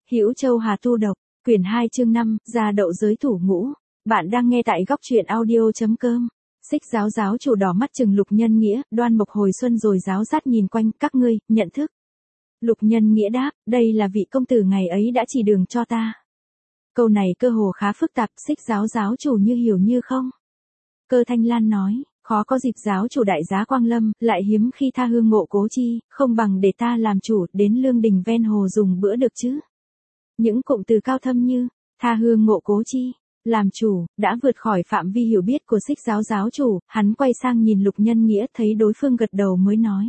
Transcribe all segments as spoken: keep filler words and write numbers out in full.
Hữu Châu Hà Tu Độc, quyển hai chương năm, gia đậu giới thủ ngũ. Bạn đang nghe tại góc truyện audio chấm com. Xích giáo giáo chủ đỏ mắt chừng Lục Nhân Nghĩa, Đoan Mộc hồi xuân rồi giáo dắt nhìn quanh, các ngươi, nhận thức. Lục Nhân Nghĩa đáp, đây là vị công tử ngày ấy đã chỉ đường cho ta. Câu này cơ hồ khá phức tạp, xích giáo giáo chủ như hiểu như không. Cơ Thanh Lan nói, khó có dịp giáo chủ đại giá quang lâm, lại hiếm khi tha hương ngộ cố chi, không bằng để ta làm chủ, đến lương đình ven hồ dùng bữa được chứ. Những cụm từ cao thâm như, tha hương ngộ cố chi, làm chủ, đã vượt khỏi phạm vi hiểu biết của xích giáo giáo chủ, hắn quay sang nhìn Lục Nhân Nghĩa thấy đối phương gật đầu mới nói.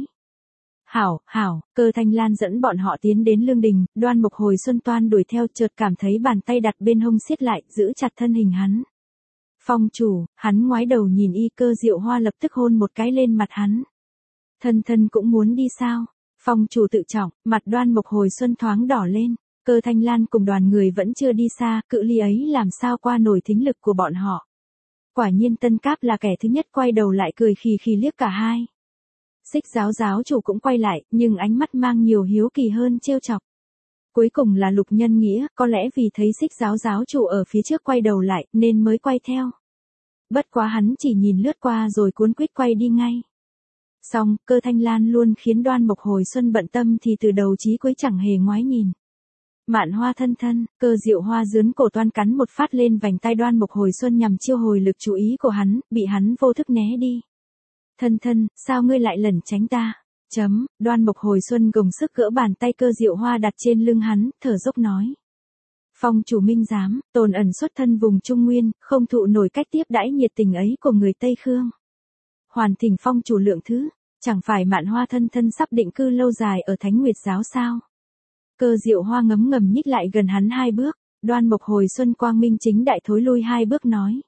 Hảo, hảo, Cơ Thanh Lan dẫn bọn họ tiến đến lương đình, Đoan Mộc hồi xuân toan đuổi theo chợt cảm thấy bàn tay đặt bên hông siết lại, giữ chặt thân hình hắn. Phong chủ, hắn ngoái đầu nhìn y. Cơ Diệu Hoa lập tức hôn một cái lên mặt hắn. Thân thân cũng muốn đi sao? Phong chủ tự trọng, mặt Đoan Mộc hồi xuân thoáng đỏ lên. Cơ Thanh Lan cùng đoàn người vẫn chưa đi xa, cự ly ấy làm sao qua nổi thính lực của bọn họ. Quả nhiên Tân Cáp là kẻ thứ nhất quay đầu lại cười khì khì liếc cả hai. Xích giáo giáo chủ cũng quay lại, nhưng ánh mắt mang nhiều hiếu kỳ hơn trêu chọc. Cuối cùng là Lục Nhân Nghĩa, có lẽ vì thấy xích giáo giáo chủ ở phía trước quay đầu lại, nên mới quay theo. Bất quá hắn chỉ nhìn lướt qua rồi cuốn quýt quay đi ngay. Xong, Cơ Thanh Lan luôn khiến Đoan Mộc hồi xuân bận tâm thì từ đầu chí cuối chẳng hề ngoái nhìn. Mạn Hoa thân thân, Cơ Diệu Hoa dướn cổ toan cắn một phát lên vành tai Đoan Mộc hồi xuân nhằm chiêu hồi lực chú ý của hắn, bị hắn vô thức né đi. Thân thân, sao ngươi lại lẩn tránh ta? Chấm, Đoan Mộc hồi xuân gồng sức gỡ bàn tay Cơ Diệu Hoa đặt trên lưng hắn, thở dốc nói. Phong chủ minh giám, tồn ẩn xuất thân vùng Trung Nguyên, không thụ nổi cách tiếp đãi nhiệt tình ấy của người Tây Khương. Hoàn thỉnh phong chủ lượng thứ, chẳng phải Mạn Hoa thân thân sắp định cư lâu dài ở Thánh Nguyệt giáo sao? Cơ Diệu Hoa ngấm ngầm nhích lại gần hắn hai bước, Đoan Mộc hồi xuân quang minh chính đại thối lui hai bước nói.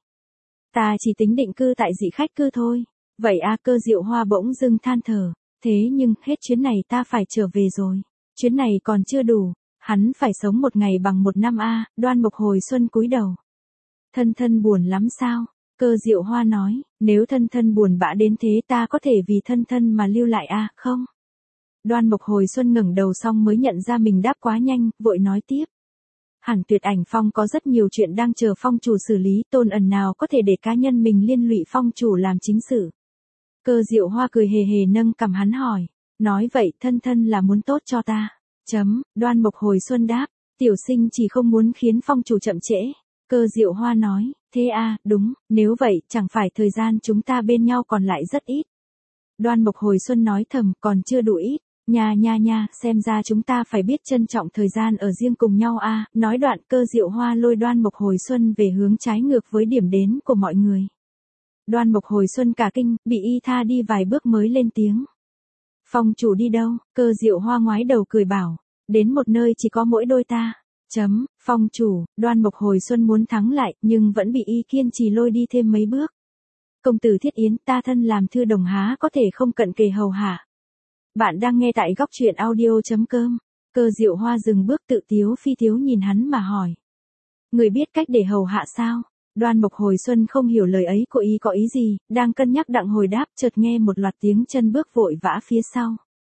Ta chỉ tính định cư tại dị khách cư thôi. Vậy a. Cơ Diệu Hoa bỗng dưng than thở, thế nhưng hết chuyến này ta phải trở về rồi. Chuyến này còn chưa đủ, hắn phải sống một ngày bằng một năm a. Đoan Mộc hồi xuân cúi đầu. Thân thân buồn lắm sao? Cơ Diệu Hoa nói, nếu thân thân buồn bã đến thế ta có thể vì thân thân mà lưu lại a, không? Đoan Mộc hồi xuân ngẩng đầu xong mới nhận ra mình đáp quá nhanh, vội nói tiếp. Hẳn Tuyệt Ảnh Phong có rất nhiều chuyện đang chờ phong chủ xử lý, Tôn ẩn nào có thể để cá nhân mình liên lụy phong chủ làm chính sự. Cơ Diệu Hoa cười hề hề nâng cằm hắn hỏi, nói vậy thân thân là muốn tốt cho ta. Chấm, Đoan Mộc hồi xuân đáp, tiểu sinh chỉ không muốn khiến phong chủ chậm trễ. Cơ Diệu Hoa nói, thế a, đúng, nếu vậy chẳng phải thời gian chúng ta bên nhau còn lại rất ít. Đoan Mộc hồi xuân nói thầm, còn chưa đủ ít. Nha nha nha, xem ra chúng ta phải biết trân trọng thời gian ở riêng cùng nhau a. Nói đoạn Cơ Diệu Hoa lôi Đoan Mộc hồi xuân về hướng trái ngược với điểm đến của mọi người. Đoan Mộc hồi xuân cả kinh, bị y tha đi vài bước mới lên tiếng. Phong chủ đi đâu? Cơ Diệu Hoa ngoái đầu cười bảo, đến một nơi chỉ có mỗi đôi ta. Chấm, phong chủ, Đoan Mộc hồi xuân muốn thắng lại, nhưng vẫn bị y kiên trì lôi đi thêm mấy bước. Công tử Thiết Yến, ta thân làm thư đồng há có thể không cận kề hầu hạ. Bạn đang nghe tại góc truyện audio chấm com. Cơ Diệu Hoa dừng bước tự tiếu phi tiếu nhìn hắn mà hỏi. Người biết cách để hầu hạ sao? Đoan Mộc hồi xuân không hiểu lời ấy của y có ý gì, đang cân nhắc đặng hồi đáp chợt nghe một loạt tiếng chân bước vội vã phía sau.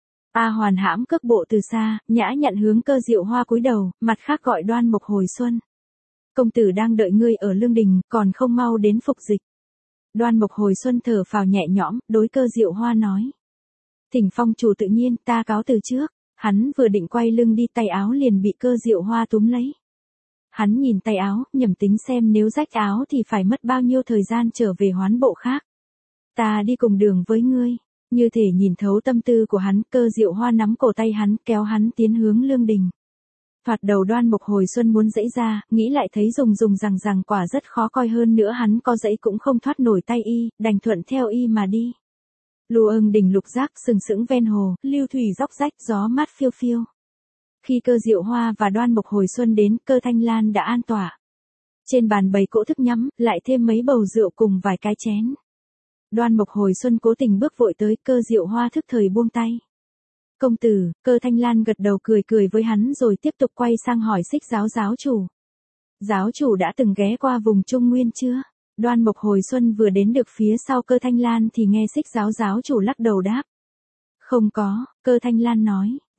A Hoàn hãm cước bộ từ xa, nhã nhặn hướng Cơ Diệu Hoa cúi đầu, mặt khác gọi Đoan Mộc hồi xuân. Công tử đang đợi ngươi ở lương đình, còn không mau đến phục dịch. Đoan Mộc hồi xuân thở phào nhẹ nhõm, đối Cơ Diệu Hoa nói. Thỉnh phong chủ tự nhiên, ta cáo từ trước. Hắn vừa định quay lưng đi tay áo liền bị Cơ Diệu Hoa túm lấy. Hắn nhìn tay áo, nhẩm tính xem nếu rách áo thì phải mất bao nhiêu thời gian trở về hoán bộ khác. Ta đi cùng đường với ngươi. Như thể nhìn thấu tâm tư của hắn, Cơ Diệu Hoa nắm cổ tay hắn, kéo hắn tiến hướng lương đình. Thoạt đầu Đoan Mộc hồi xuân muốn dãy ra, nghĩ lại thấy dùng dùng rằng rằng quả rất khó coi hơn nữa hắn có dãy cũng không thoát nổi tay y, đành thuận theo y mà đi. Lưu ưng đỉnh lục giác sừng sững ven hồ, lưu thủy róc rách gió mát phiêu phiêu. Khi Cơ Diệu Hoa và Đoan Mộc hồi xuân đến, Cơ Thanh Lan đã an tọa. Trên bàn bày cỗ thức nhắm, lại thêm mấy bầu rượu cùng vài cái chén. Đoan Mộc hồi xuân cố tình bước vội tới, Cơ Diệu Hoa thức thời buông tay. Công tử, Cơ Thanh Lan gật đầu cười cười với hắn rồi tiếp tục quay sang hỏi xích giáo giáo chủ. Giáo chủ đã từng ghé qua vùng Trung Nguyên chưa? Đoan Mộc hồi xuân vừa đến được phía sau Cơ Thanh Lan thì nghe xích giáo giáo chủ lắc đầu đáp. Không có, Cơ Thanh Lan nói,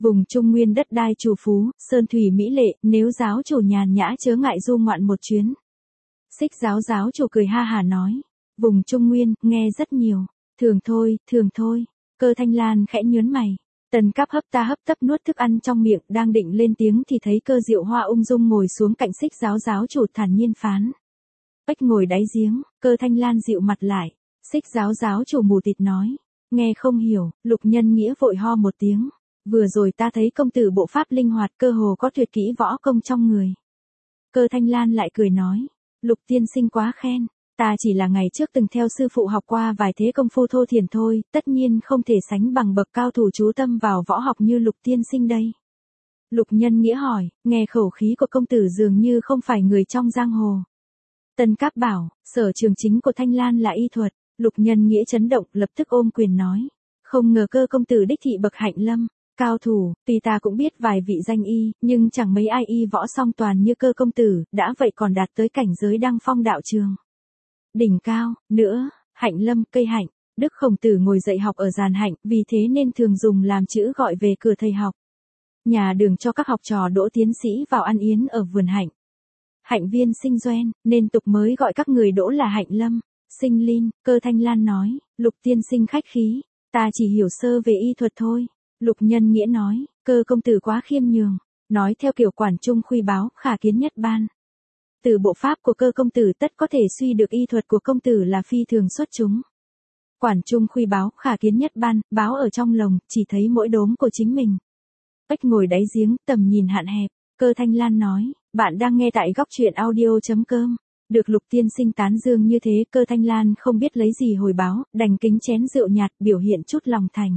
Vùng Trung Nguyên đất đai trù phú, sơn thủy mỹ lệ, nếu giáo chủ nhàn nhã chớ ngại du ngoạn một chuyến. Xích giáo giáo chủ cười ha hà nói. Vùng Trung Nguyên, nghe rất nhiều. Thường thôi, thường thôi. Cơ Thanh Lan khẽ nhớn mày. Tần Cáp hấp ta hấp tấp nuốt thức ăn trong miệng, đang định lên tiếng thì thấy Cơ Diệu Hoa ung dung ngồi xuống cạnh xích giáo giáo chủ thản nhiên phán. Ếch ngồi đáy giếng, Cơ Thanh Lan dịu mặt lại. Xích giáo giáo chủ mù tịt nói. Nghe không hiểu, Lục Nhân Nghĩa vội ho một tiếng. Vừa rồi ta thấy công tử bộ pháp linh hoạt, cơ hồ có tuyệt kỹ võ công trong người. Cơ Thanh Lan lại cười nói. Lục tiên sinh quá khen. Ta chỉ là ngày trước từng theo sư phụ học qua vài thế công phu thô thiển thôi, tất nhiên không thể sánh bằng bậc cao thủ chú tâm vào võ học như Lục tiên sinh đây. Lục Nhân Nghĩa hỏi, nghe khẩu khí của công tử dường như không phải người trong giang hồ. Tần Cáp bảo, sở trường chính của Thanh Lan là y thuật. Lục Nhân Nghĩa chấn động, lập tức ôm quyền nói. Không ngờ Cơ công tử đích thị bậc hạnh lâm, cao thủ, tuy ta cũng biết vài vị danh y, nhưng chẳng mấy ai y võ song toàn như Cơ công tử, đã vậy còn đạt tới cảnh giới đăng phong đạo trường. Đỉnh cao, nữa, hạnh lâm, cây hạnh, Đức Khổng Tử ngồi dạy học ở giàn hạnh, vì thế nên thường dùng làm chữ gọi về cửa thầy học. Nhà đường cho các học trò đỗ tiến sĩ vào ăn yến ở vườn hạnh. Hạnh viên sinh doen, nên tục mới gọi các người đỗ là hạnh lâm. Sinh Linh, Cơ Thanh Lan nói, Lục tiên sinh khách khí, ta chỉ hiểu sơ về y thuật thôi. Lục Nhân Nghĩa nói, Cơ công tử quá khiêm nhường, nói theo kiểu quản trung khuy báo, khả kiến nhất ban. Từ bộ pháp của Cơ công tử tất có thể suy được y thuật của công tử là phi thường xuất chúng. Quản trung khuy báo, khả kiến nhất ban, báo ở trong lồng, chỉ thấy mỗi đốm của chính mình. Ếch ngồi đáy giếng, tầm nhìn hạn hẹp. Cơ Thanh Lan nói, bạn đang nghe tại góc truyện audio.com. Được Lục tiên sinh tán dương như thế, Cơ Thanh Lan không biết lấy gì hồi báo, đành kính chén rượu nhạt, biểu hiện chút lòng thành.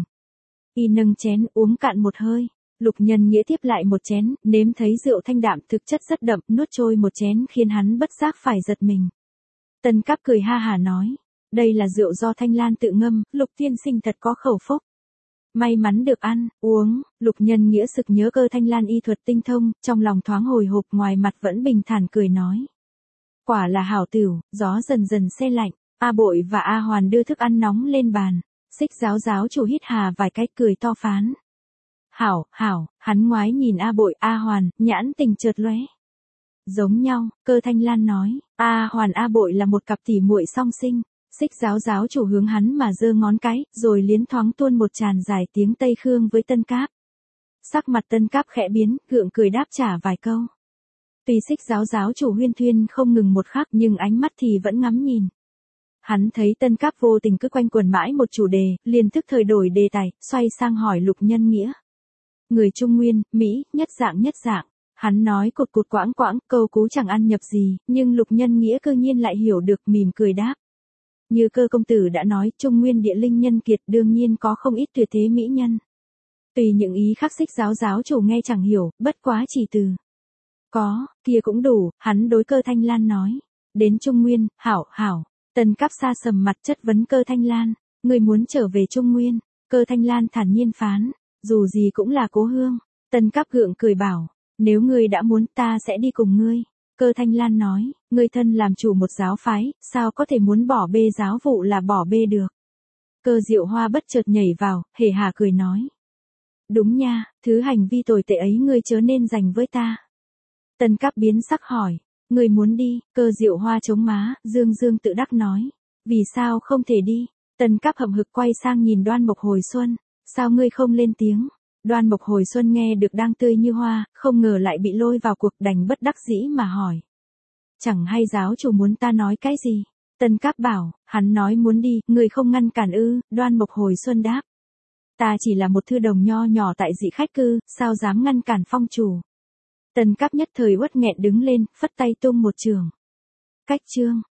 Y nâng chén uống cạn một hơi. Lục Nhân Nghĩa tiếp lại một chén, nếm thấy rượu thanh đạm thực chất rất đậm, nuốt trôi một chén khiến hắn bất giác phải giật mình. Tần Cáp cười ha hả nói, đây là rượu do Thanh Lan tự ngâm, Lục tiên sinh thật có khẩu phúc. May mắn được ăn, uống. Lục Nhân Nghĩa sực nhớ Cơ Thanh Lan y thuật tinh thông, trong lòng thoáng hồi hộp, ngoài mặt vẫn bình thản cười nói. Quả là hảo tửu, gió dần dần se lạnh. A Bội và A Hoàn đưa thức ăn nóng lên bàn. Xích giáo giáo chủ hít hà vài cái cười to phán. Hảo, hảo, hắn ngoái nhìn A Bội, A Hoàn, nhãn tình chợt lóe. Giống nhau, Cơ Thanh Lan nói, A Hoàn A Bội là một cặp tỉ muội song sinh. Xích giáo giáo chủ hướng hắn mà giơ ngón cái, rồi liến thoáng tuôn một tràn dài tiếng Tây Khương với Tân Cáp. Sắc mặt Tân Cáp khẽ biến, gượng cười đáp trả vài câu. Tuy xích giáo giáo chủ huyên thuyên không ngừng một khắc, nhưng ánh mắt thì vẫn ngắm nhìn. Hắn thấy Tân Cáp vô tình cứ quanh quẩn mãi một chủ đề, liền tức thời đổi đề tài, xoay sang hỏi Lục Nhân Nghĩa. Người Trung Nguyên, Mỹ, nhất dạng nhất dạng. Hắn nói cụt cụt quãng quãng, câu cú chẳng ăn nhập gì, nhưng Lục Nhân Nghĩa cơ nhiên lại hiểu được, mỉm cười đáp. Như Cơ công tử đã nói, Trung Nguyên địa linh nhân kiệt, đương nhiên có không ít tuyệt thế mỹ nhân. Tùy những ý khắc xích giáo giáo chủ nghe chẳng hiểu, bất quá chỉ từ. Có, kia cũng đủ, hắn đối Cơ Thanh Lan nói. Đến Trung Nguyên, hảo, hảo. Tần Cáp xa sầm mặt chất vấn Cơ Thanh Lan. Người muốn trở về Trung Nguyên. Cơ Thanh Lan thản nhiên phán. Dù gì cũng là cố hương. Tần Cáp gượng cười bảo. Nếu ngươi đã muốn, ta sẽ đi cùng ngươi. Cơ Thanh Lan nói, ngươi thân làm chủ một giáo phái, sao có thể muốn bỏ bê giáo vụ là bỏ bê được. Cơ Diệu Hoa bất chợt nhảy vào, hề hà cười nói. Đúng nha, thứ hành vi tồi tệ ấy ngươi chớ nên dành với ta. Tần Cáp biến sắc hỏi, ngươi muốn đi? Cơ Diệu Hoa chống má, dương dương tự đắc nói. Vì sao không thể đi? Tần Cáp hậm hực quay sang nhìn Đoan Mộc Hồi Xuân. Sao ngươi không lên tiếng? Đoan Mộc Hồi Xuân nghe được đang tươi như hoa, không ngờ lại bị lôi vào cuộc, đành bất đắc dĩ mà hỏi. Chẳng hay giáo chủ muốn ta nói cái gì? Tần Cáp bảo, hắn nói muốn đi, người không ngăn cản ư? Đoan Mộc Hồi Xuân đáp. Ta chỉ là một thư đồng nho nhỏ tại dị khách cư, sao dám ngăn cản phong chủ? Tần Cáp nhất thời uất nghẹn đứng lên, phất tay tung một trường. Cách chương.